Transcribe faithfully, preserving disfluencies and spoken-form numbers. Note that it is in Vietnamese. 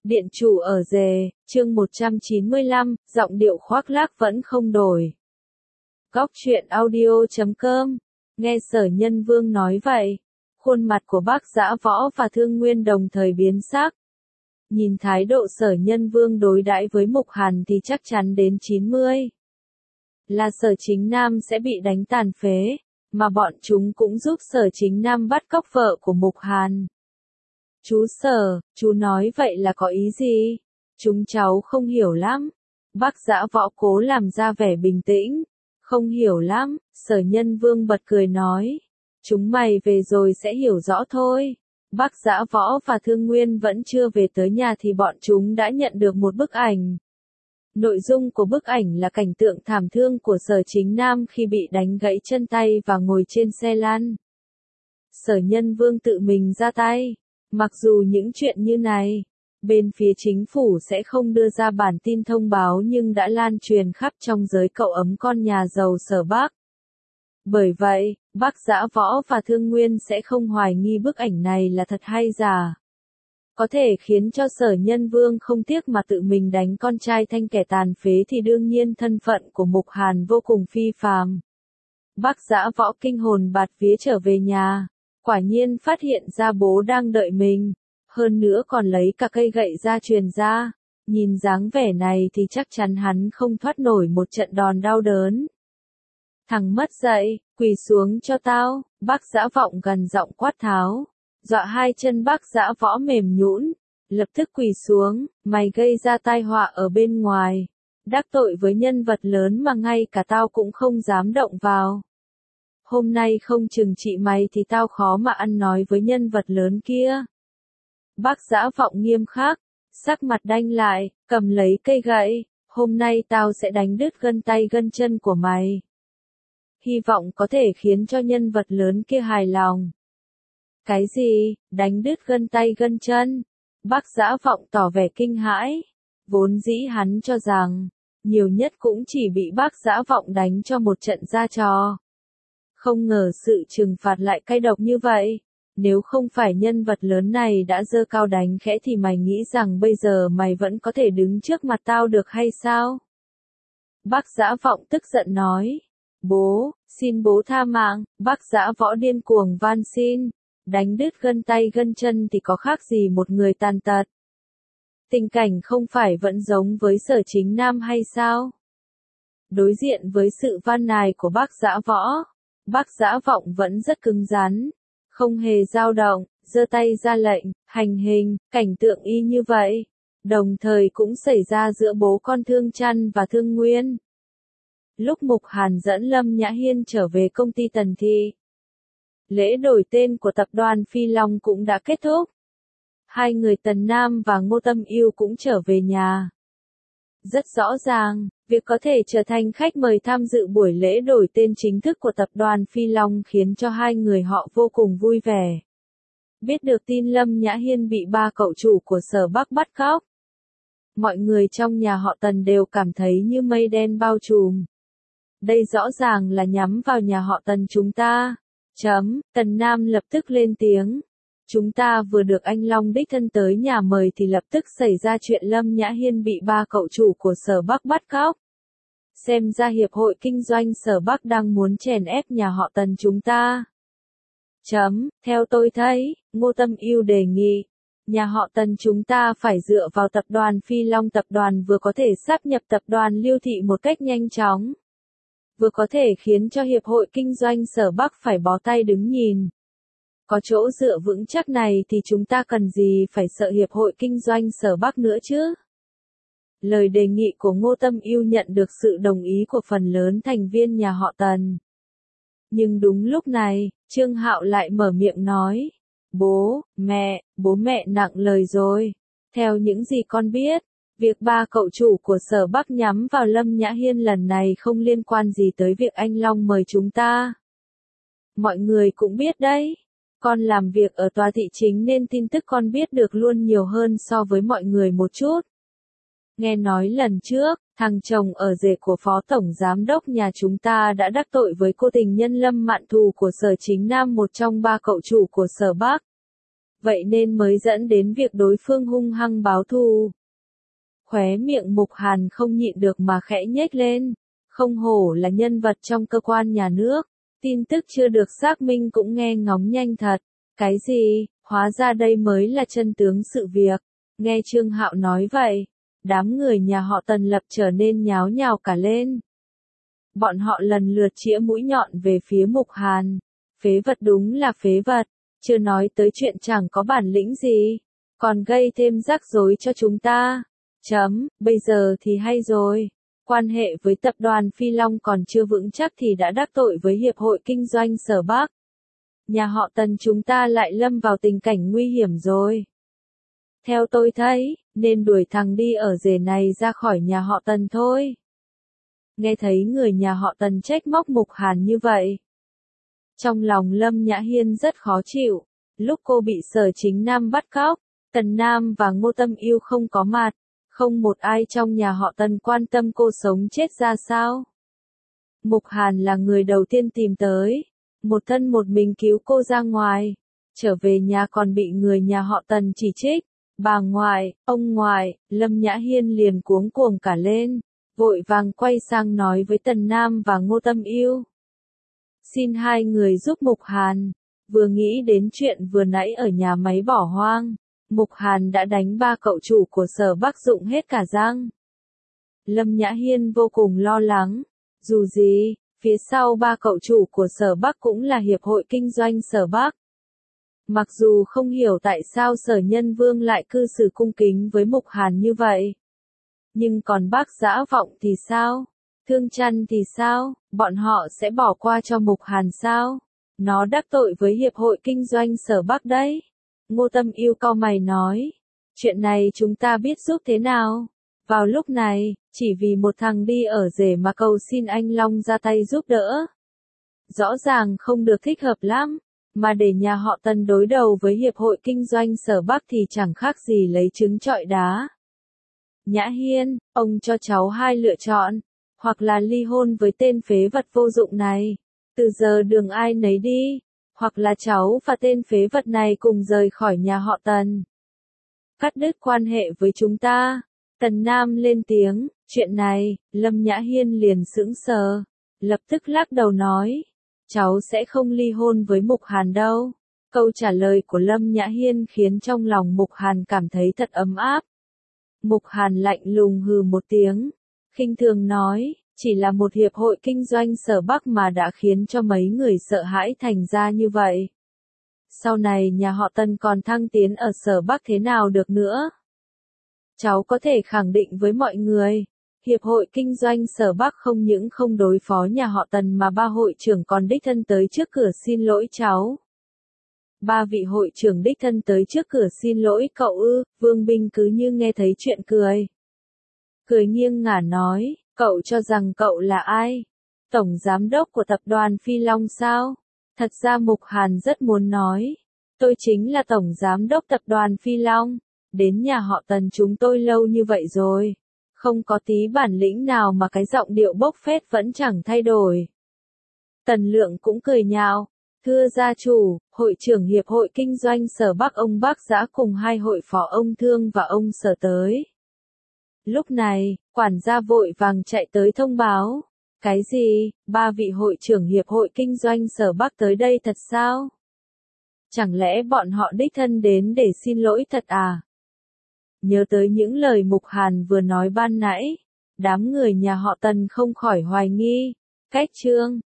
Điện chủ ở rề, chương một trăm chín mươi lăm, giọng điệu khoác lác vẫn không đổi. Góc truyện audio chấm com, nghe Sở Nhân Vương nói vậy, khuôn mặt của Bác Dã Võ và Thương Nguyên đồng thời biến sắc. Nhìn thái độ Sở Nhân Vương đối đãi với Mục Hàn thì chắc chắn đến chín mươi. Là Sở Chính Nam sẽ bị đánh tàn phế, mà bọn chúng cũng giúp Sở Chính Nam bắt cóc vợ của Mục Hàn. Chú Sở, chú nói vậy là có ý gì? Chúng cháu không hiểu lắm. Bác Dã Võ cố làm ra vẻ bình tĩnh. Không hiểu lắm, Sở Nhân Vương bật cười nói. Chúng mày về rồi sẽ hiểu rõ thôi. Bác Dã Võ và Thương Nguyên vẫn chưa về tới nhà thì bọn chúng đã nhận được một bức ảnh. Nội dung của bức ảnh là cảnh tượng thảm thương của Sở Chính Nam khi bị đánh gãy chân tay và ngồi trên xe lăn. Sở Nhân Vương tự mình ra tay. Mặc dù những chuyện như này, bên phía chính phủ sẽ không đưa ra bản tin thông báo nhưng đã lan truyền khắp trong giới cậu ấm con nhà giàu Sở Bắc. Bởi vậy, Bác Dã Võ và Thương Nguyên sẽ không hoài nghi bức ảnh này là thật hay giả. Có thể khiến cho Sở Nhân Vương không tiếc mà tự mình đánh con trai thành kẻ tàn phế thì đương nhiên thân phận của Mục Hàn vô cùng phi phàm. Bác Dã Võ kinh hồn bạt vía trở về nhà. Quả nhiên phát hiện ra bố đang đợi mình, hơn nữa còn lấy cả cây gậy ra truyền ra, nhìn dáng vẻ này thì chắc chắn hắn không thoát nổi một trận đòn đau đớn. Thằng mất dạy, quỳ xuống cho tao, Bác Dã Vọng gần giọng quát tháo, dọa hai chân Bác Dã Võ mềm nhũn, lập tức quỳ xuống, mày gây ra tai họa ở bên ngoài, đắc tội với nhân vật lớn mà ngay cả tao cũng không dám động vào. Hôm nay không trừng trị mày thì tao khó mà ăn nói với nhân vật lớn kia. Bác Dã Vọng nghiêm khắc, sắc mặt đanh lại, cầm lấy cây gậy, hôm nay tao sẽ đánh đứt gân tay gân chân của mày. Hy vọng có thể khiến cho nhân vật lớn kia hài lòng. Cái gì, đánh đứt gân tay gân chân? Bác Dã Vọng tỏ vẻ kinh hãi, vốn dĩ hắn cho rằng, nhiều nhất cũng chỉ bị Bác Dã Vọng đánh cho một trận ra trò. Không ngờ sự trừng phạt lại cay độc như vậy. Nếu không phải nhân vật lớn này đã giơ cao đánh khẽ thì mày nghĩ rằng bây giờ mày vẫn có thể đứng trước mặt tao được hay sao? Bác Dã Vọng tức giận nói. Bố, xin bố tha mạng. Bác Dã Võ điên cuồng van xin. Đánh đứt gân tay gân chân thì có khác gì một người tàn tật. Tình cảnh không phải vẫn giống với Sở Chính Nam hay sao? Đối diện với sự van nài của Bác Dã Võ, Bác Dã Vọng vẫn rất cứng rắn, không hề dao động, giơ tay ra lệnh, hành hình, cảnh tượng y như vậy, đồng thời cũng xảy ra giữa bố con Thương Trăn và Thương Nguyên. Lúc Mục Hàn dẫn Lâm Nhã Hiên trở về công ty Tần Thị, lễ đổi tên của tập đoàn Phi Long cũng đã kết thúc. Hai người Tần Nam và Ngô Tâm Yêu cũng trở về nhà. Rất rõ ràng, việc có thể trở thành khách mời tham dự buổi lễ đổi tên chính thức của tập đoàn Phi Long khiến cho hai người họ vô cùng vui vẻ. Biết được tin Lâm Nhã Hiên bị ba cậu chủ của Sở Bắc bắt cóc, mọi người trong nhà họ Tần đều cảm thấy như mây đen bao trùm. Đây rõ ràng là nhắm vào nhà họ Tần chúng ta. Chấm, Tần Nam lập tức lên tiếng. Chúng ta vừa được anh Long đích thân tới nhà mời thì lập tức xảy ra chuyện Lâm Nhã Hiên bị ba cậu chủ của Sở Bắc bắt cóc. Xem ra Hiệp hội Kinh doanh Sở Bắc đang muốn chèn ép nhà họ Tần chúng ta. Chấm, theo tôi thấy, Ngô Tâm Yêu đề nghị, nhà họ Tần chúng ta phải dựa vào tập đoàn Phi Long, tập đoàn vừa có thể sáp nhập tập đoàn Liêu Thị một cách nhanh chóng, vừa có thể khiến cho Hiệp hội Kinh doanh Sở Bắc phải bó tay đứng nhìn. Có chỗ dựa vững chắc này thì chúng ta cần gì phải sợ Hiệp hội Kinh doanh Sở Bắc nữa chứ? Lời đề nghị của Ngô Tâm Yêu nhận được sự đồng ý của phần lớn thành viên nhà họ Tần. Nhưng đúng lúc này, Trương Hạo lại mở miệng nói. Bố, mẹ, bố mẹ nặng lời rồi. Theo những gì con biết, việc ba cậu chủ của Sở Bắc nhắm vào Lâm Nhã Hiên lần này không liên quan gì tới việc anh Long mời chúng ta. Mọi người cũng biết đấy. Con làm việc ở tòa thị chính nên tin tức con biết được luôn nhiều hơn so với mọi người một chút. Nghe nói lần trước, thằng chồng ở rể của Phó Tổng Giám đốc nhà chúng ta đã đắc tội với cô tình nhân Lâm Mạn Thù của Sở Chính Nam, một trong ba cậu chủ của Sở Bắc. vậy nên mới dẫn đến việc đối phương hung hăng báo thù. Khóe miệng Mục Hàn không nhịn được mà khẽ nhếch lên, không hổ là nhân vật trong cơ quan nhà nước, tin tức chưa được xác minh cũng nghe ngóng nhanh thật. Cái gì, hóa ra đây mới là chân tướng sự việc. Nghe Trương Hạo nói vậy, đám người nhà họ Tần lập trở nên nháo nhào cả lên. Bọn họ lần lượt chĩa mũi nhọn về phía Mục Hàn. Phế vật đúng là phế vật, chưa nói tới chuyện chẳng có bản lĩnh gì, còn gây thêm rắc rối cho chúng ta. Chấm, bây giờ thì hay rồi. Quan hệ với tập đoàn Phi Long còn chưa vững chắc thì đã đắc tội với Hiệp hội Kinh doanh Sở Bắc. Nhà họ Tần chúng ta lại lâm vào tình cảnh nguy hiểm rồi. Theo tôi thấy, nên đuổi thằng đi ở rể này ra khỏi nhà họ Tần thôi. Nghe thấy người nhà họ Tần trách móc Mục Hàn như vậy, trong lòng Lâm Nhã Hiên rất khó chịu. Lúc cô bị Sở Chính Nam bắt cóc, Tần Nam và Ngô Tâm Yêu không có mặt, không một ai trong nhà họ Tần quan tâm cô sống chết ra sao. Mục Hàn là người đầu tiên tìm tới, một thân một mình cứu cô ra ngoài, trở về nhà còn bị người nhà họ Tần chỉ trích. Bà ngoại, ông ngoại, Lâm Nhã Hiên liền cuống cuồng cả lên, vội vàng quay sang nói với Tần Nam và Ngô Tâm Yêu. Xin hai người giúp Mục Hàn. Vừa nghĩ đến chuyện vừa nãy ở nhà máy bỏ hoang, Mục Hàn đã đánh ba cậu chủ của Sở Bắc rụng hết cả răng. Lâm Nhã Hiên vô cùng lo lắng, dù gì, phía sau ba cậu chủ của Sở Bắc cũng là Hiệp hội Kinh doanh Sở Bắc. Mặc dù không hiểu tại sao Sở Nhân Vương lại cư xử cung kính với Mục Hàn như vậy. Nhưng còn bác Dã Vọng thì sao? Thương Chăn thì sao? Bọn họ sẽ bỏ qua cho Mục Hàn sao? Nó đắc tội với Hiệp hội Kinh doanh Sở Bắc đấy. Ngô Tâm Yêu cau mày nói. Chuyện này chúng ta biết giúp thế nào? Vào lúc này, chỉ vì một thằng đi ở rể mà cầu xin anh Long ra tay giúp đỡ. Rõ ràng không được thích hợp lắm. Mà để nhà họ Tần đối đầu với Hiệp hội Kinh doanh Sở Bắc thì chẳng khác gì lấy trứng trọi đá. Nhã Hiên, ông cho cháu hai lựa chọn, hoặc là ly hôn với tên phế vật vô dụng này, từ giờ đường ai nấy đi, hoặc là cháu và tên phế vật này cùng rời khỏi nhà họ Tần. Cắt đứt quan hệ với chúng ta. Tần Nam lên tiếng, chuyện này, Lâm Nhã Hiên liền sững sờ, lập tức lắc đầu nói. Cháu sẽ không ly hôn với Mục Hàn đâu. Câu trả lời của Lâm Nhã Hiên khiến trong lòng Mục Hàn cảm thấy thật ấm áp. Mục Hàn lạnh lùng hừ một tiếng, khinh thường nói, chỉ là một hiệp hội kinh doanh Sở Bắc mà đã khiến cho mấy người sợ hãi thành ra như vậy. Sau này nhà họ Tần còn thăng tiến ở Sở Bắc thế nào được nữa? Cháu có thể khẳng định với mọi người. Hiệp hội Kinh doanh Sở Bắc không những không đối phó nhà họ Tần mà ba hội trưởng còn đích thân tới trước cửa xin lỗi cháu. Ba vị hội trưởng đích thân tới trước cửa xin lỗi cậu ư? Vương Bình cứ như nghe thấy chuyện cười. Cười nghiêng ngả nói, cậu cho rằng cậu là ai? Tổng giám đốc của tập đoàn Phi Long sao? Thật ra Mục Hàn rất muốn nói, tôi chính là tổng giám đốc tập đoàn Phi Long, đến nhà họ Tần chúng tôi lâu như vậy rồi. Không có tí bản lĩnh nào mà cái giọng điệu bốc phét vẫn chẳng thay đổi. Tần Lượng cũng cười nhạo, thưa gia chủ, hội trưởng Hiệp hội Kinh doanh Sở Bắc ông Bác Dã cùng hai hội phó ông Thương và ông Sở tới. Lúc này, quản gia vội vàng chạy tới thông báo. Cái gì, ba vị hội trưởng Hiệp hội Kinh doanh Sở Bắc tới đây thật sao? Chẳng lẽ bọn họ đích thân đến để xin lỗi thật à? Nhớ tới những lời Mục Hàn vừa nói ban nãy, đám người nhà họ Tần không khỏi hoài nghi. Cách chương